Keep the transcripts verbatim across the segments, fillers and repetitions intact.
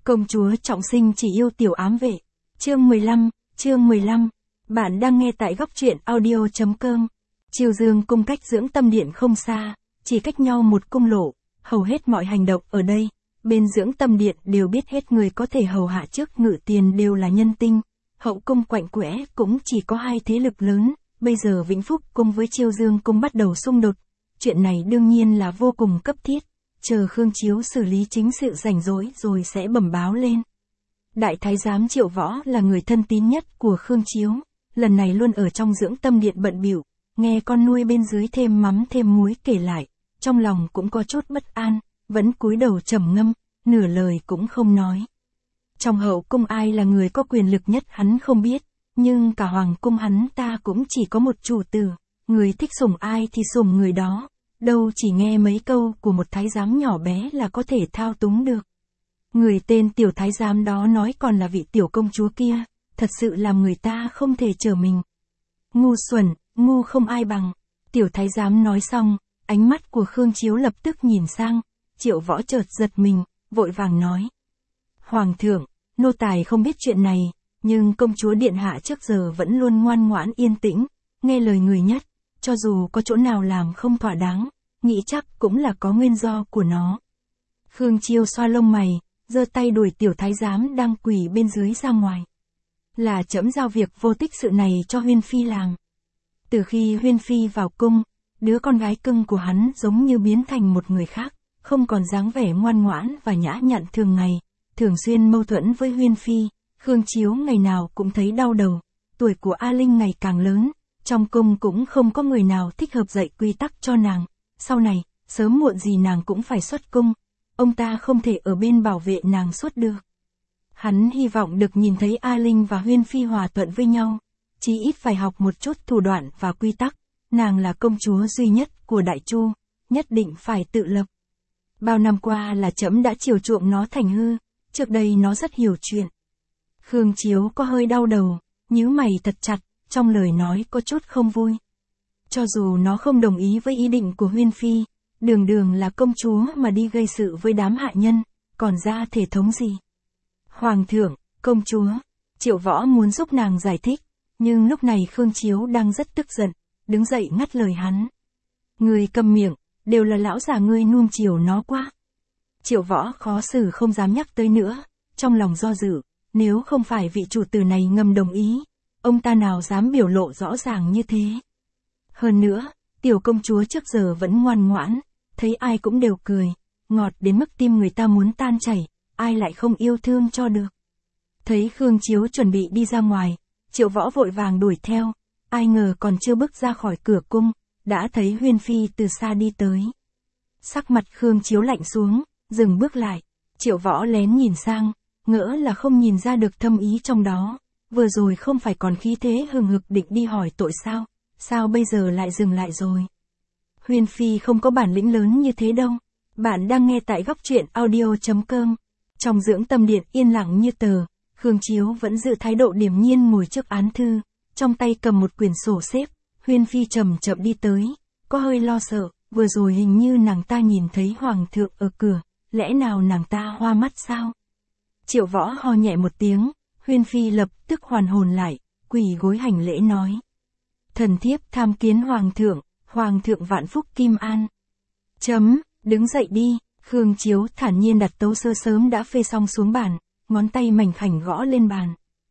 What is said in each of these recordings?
Công chúa trọng sinh chỉ yêu tiểu ám vệ. Chương mười lăm, chương mười lăm. Bạn đang nghe tại góc truyện audio chấm com. Chiêu Dương cung cách dưỡng tâm điện không xa, chỉ cách nhau một cung lộ, hầu hết mọi hành động ở đây, bên dưỡng tâm điện đều biết hết, người có thể hầu hạ trước ngự tiền đều là nhân tinh, hậu cung quạnh quẽ cũng chỉ có hai thế lực lớn, bây giờ Vĩnh Phúc cung với Chiêu Dương cung bắt đầu xung đột, chuyện này đương nhiên là vô cùng cấp thiết, chờ Khương Chiếu xử lý chính sự rảnh rỗi rồi sẽ bẩm báo lên. Đại thái giám Triệu Võ là người thân tín nhất của Khương Chiếu, lần này luôn ở trong dưỡng tâm điện bận bịu, nghe con nuôi bên dưới thêm mắm thêm muối kể lại, trong lòng cũng có chút bất an, vẫn cúi đầu trầm ngâm, nửa lời cũng không nói. Trong hậu cung ai là người có quyền lực nhất hắn không biết, nhưng cả hoàng cung hắn ta cũng chỉ có một chủ tử, người thích sủng ai thì sủng người đó, đâu chỉ nghe mấy câu của một thái giám nhỏ bé là có thể thao túng được. Người tên tiểu thái giám đó nói còn là vị tiểu công chúa kia, thật sự làm người ta không thể trở mình. Ngu xuẩn, ngu không ai bằng. Tiểu thái giám nói xong, ánh mắt của Khương Chiếu lập tức nhìn sang, Triệu Võ chợt giật mình, vội vàng nói. Hoàng thượng, nô tài không biết chuyện này, nhưng công chúa điện hạ trước giờ vẫn luôn ngoan ngoãn yên tĩnh, nghe lời người nhất, cho dù có chỗ nào làm không thỏa đáng, nghĩ chắc cũng là có nguyên do của nó. Khương Chiêu xoa lông mày, giơ tay đuổi tiểu thái giám đang quỳ bên dưới ra ngoài. Là trẫm giao việc vô tích sự này cho Huyên Phi làm. Từ khi Huyên Phi vào cung, đứa con gái cưng của hắn giống như biến thành một người khác, không còn dáng vẻ ngoan ngoãn và nhã nhặn thường ngày, thường xuyên mâu thuẫn với Huyên Phi. Khương Chiếu ngày nào cũng thấy đau đầu, tuổi của A Linh ngày càng lớn, trong cung cũng không có người nào thích hợp dạy quy tắc cho nàng, sau này, sớm muộn gì nàng cũng phải xuất cung, ông ta không thể ở bên bảo vệ nàng suốt được. Hắn hy vọng được nhìn thấy A Linh và Huyên Phi hòa thuận với nhau, chí ít phải học một chút thủ đoạn và quy tắc, nàng là công chúa duy nhất của Đại Chu, nhất định phải tự lập. Bao năm qua là trẫm đã chiều chuộng nó thành hư, trước đây nó rất hiểu chuyện. Khương Chiếu có hơi đau đầu, nhíu mày thật chặt, trong lời nói có chút không vui. Cho dù nó không đồng ý với ý định của Huyên Phi, đường đường là công chúa mà đi gây sự với đám hạ nhân, còn ra thể thống gì? Hoàng thượng, công chúa, Triệu Võ muốn giúp nàng giải thích, nhưng lúc này Khương Chiếu đang rất tức giận, đứng dậy ngắt lời hắn. Ngươi câm miệng, đều là lão già ngươi nuông chiều nó quá. Triệu Võ khó xử không dám nhắc tới nữa, trong lòng do dự, nếu không phải vị chủ tử này ngầm đồng ý, ông ta nào dám biểu lộ rõ ràng như thế. Hơn nữa, tiểu công chúa trước giờ vẫn ngoan ngoãn, thấy ai cũng đều cười, ngọt đến mức tim người ta muốn tan chảy, ai lại không yêu thương cho được. Thấy Khương Chiếu chuẩn bị đi ra ngoài, Triệu Võ vội vàng đuổi theo, ai ngờ còn chưa bước ra khỏi cửa cung, đã thấy Huyên Phi từ xa đi tới. Sắc mặt Khương Chiếu lạnh xuống, dừng bước lại, Triệu Võ lén nhìn sang, ngỡ là không nhìn ra được thâm ý trong đó, vừa rồi không phải còn khí thế hừng hực định đi hỏi tội sao, sao bây giờ lại dừng lại rồi. Huyên Phi không có bản lĩnh lớn như thế đâu. Bạn đang nghe tại góc truyện audio chấm com. Trong dưỡng tâm điện yên lặng như tờ, Khương Chiếu vẫn giữ thái độ điềm nhiên ngồi trước án thư, trong tay cầm một quyển sổ xếp, Huyên Phi chậm chậm đi tới, có hơi lo sợ, vừa rồi hình như nàng ta nhìn thấy Hoàng thượng ở cửa, lẽ nào nàng ta hoa mắt sao? Triệu Võ ho nhẹ một tiếng, Huyên Phi lập tức hoàn hồn lại, quỳ gối hành lễ nói. Thần thiếp tham kiến Hoàng thượng, Hoàng thượng vạn phúc kim an. Chấm, đứng dậy đi. Khương Chiếu thản nhiên đặt tấu sơ sớm đã phê xong xuống bàn, ngón tay mảnh khảnh gõ lên bàn.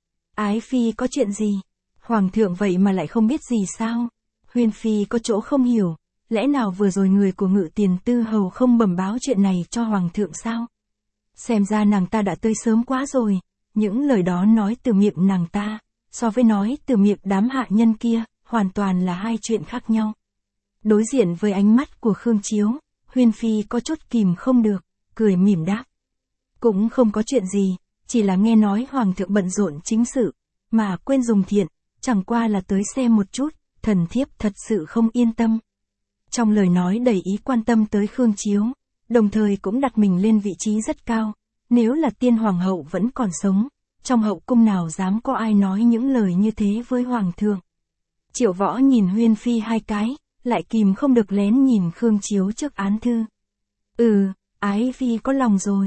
Ái Phi có chuyện gì? Hoàng thượng vậy mà lại không biết gì sao? Huyên Phi có chỗ không hiểu, lẽ nào vừa rồi người của Ngự Tiền Tư Hầu không bẩm báo chuyện này cho Hoàng thượng sao? Xem ra nàng ta đã tới sớm quá rồi, những lời đó nói từ miệng nàng ta, so với nói từ miệng đám hạ nhân kia, hoàn toàn là hai chuyện khác nhau. Đối diện với ánh mắt của Khương Chiếu, Huyên Phi có chút kìm không được, cười mỉm đáp. Cũng không có chuyện gì, chỉ là nghe nói Hoàng thượng bận rộn chính sự, mà quên dùng thiện, chẳng qua là tới xem một chút, thần thiếp thật sự không yên tâm. Trong lời nói đầy ý quan tâm tới Khương Chiếu, đồng thời cũng đặt mình lên vị trí rất cao, nếu là tiên hoàng hậu vẫn còn sống, trong hậu cung nào dám có ai nói những lời như thế với Hoàng thượng. Triệu Võ nhìn Huyên Phi hai cái, lại kìm không được lén nhìn Khương Chiếu trước án thư. Ừ, Ái Phi có lòng rồi.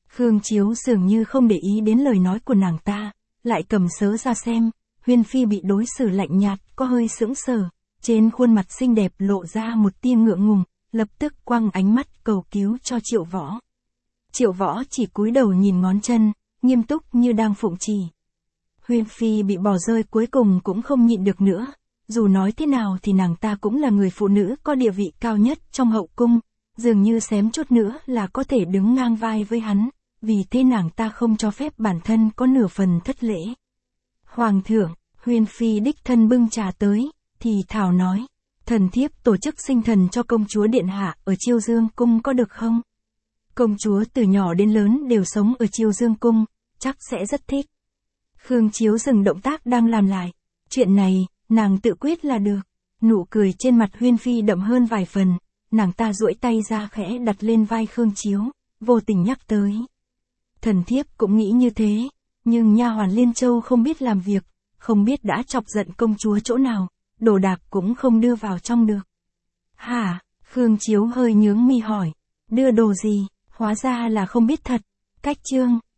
Khương Chiếu dường như không để ý đến lời nói của nàng ta, lại cầm sớ ra xem, Huyên Phi bị đối xử lạnh nhạt, có hơi sững sờ, trên khuôn mặt xinh đẹp lộ ra một tia ngượng ngùng, lập tức quăng ánh mắt cầu cứu cho Triệu Võ. Triệu Võ chỉ cúi đầu nhìn ngón chân, nghiêm túc như đang phụng trì. Huyên Phi bị bỏ rơi cuối cùng cũng không nhịn được nữa, dù nói thế nào thì nàng ta cũng là người phụ nữ có địa vị cao nhất trong hậu cung, dường như xém chút nữa là có thể đứng ngang vai với hắn, vì thế nàng ta không cho phép bản thân có nửa phần thất lễ. Hoàng thượng, Huyên Phi đích thân bưng trà tới, thì thảo nói, thần thiếp tổ chức sinh thần cho công chúa điện hạ ở Chiêu Dương cung có được không? Công chúa từ nhỏ đến lớn đều sống ở Chiêu Dương cung, chắc sẽ rất thích. Khương Chiếu dừng động tác đang làm lại, chuyện này, nàng tự quyết là được. Nụ cười trên mặt Huyên Phi đậm hơn vài phần, nàng ta duỗi tay ra khẽ đặt lên vai Khương Chiếu, vô tình nhắc tới. Thần thiếp cũng nghĩ như thế, nhưng nha hoàn Liên Châu không biết làm việc, không biết đã chọc giận công chúa chỗ nào, đồ đạc cũng không đưa vào trong được. Hả? Khương Chiếu hơi nhướng mi hỏi, đưa đồ gì, hóa ra là không biết thật. Cách chương,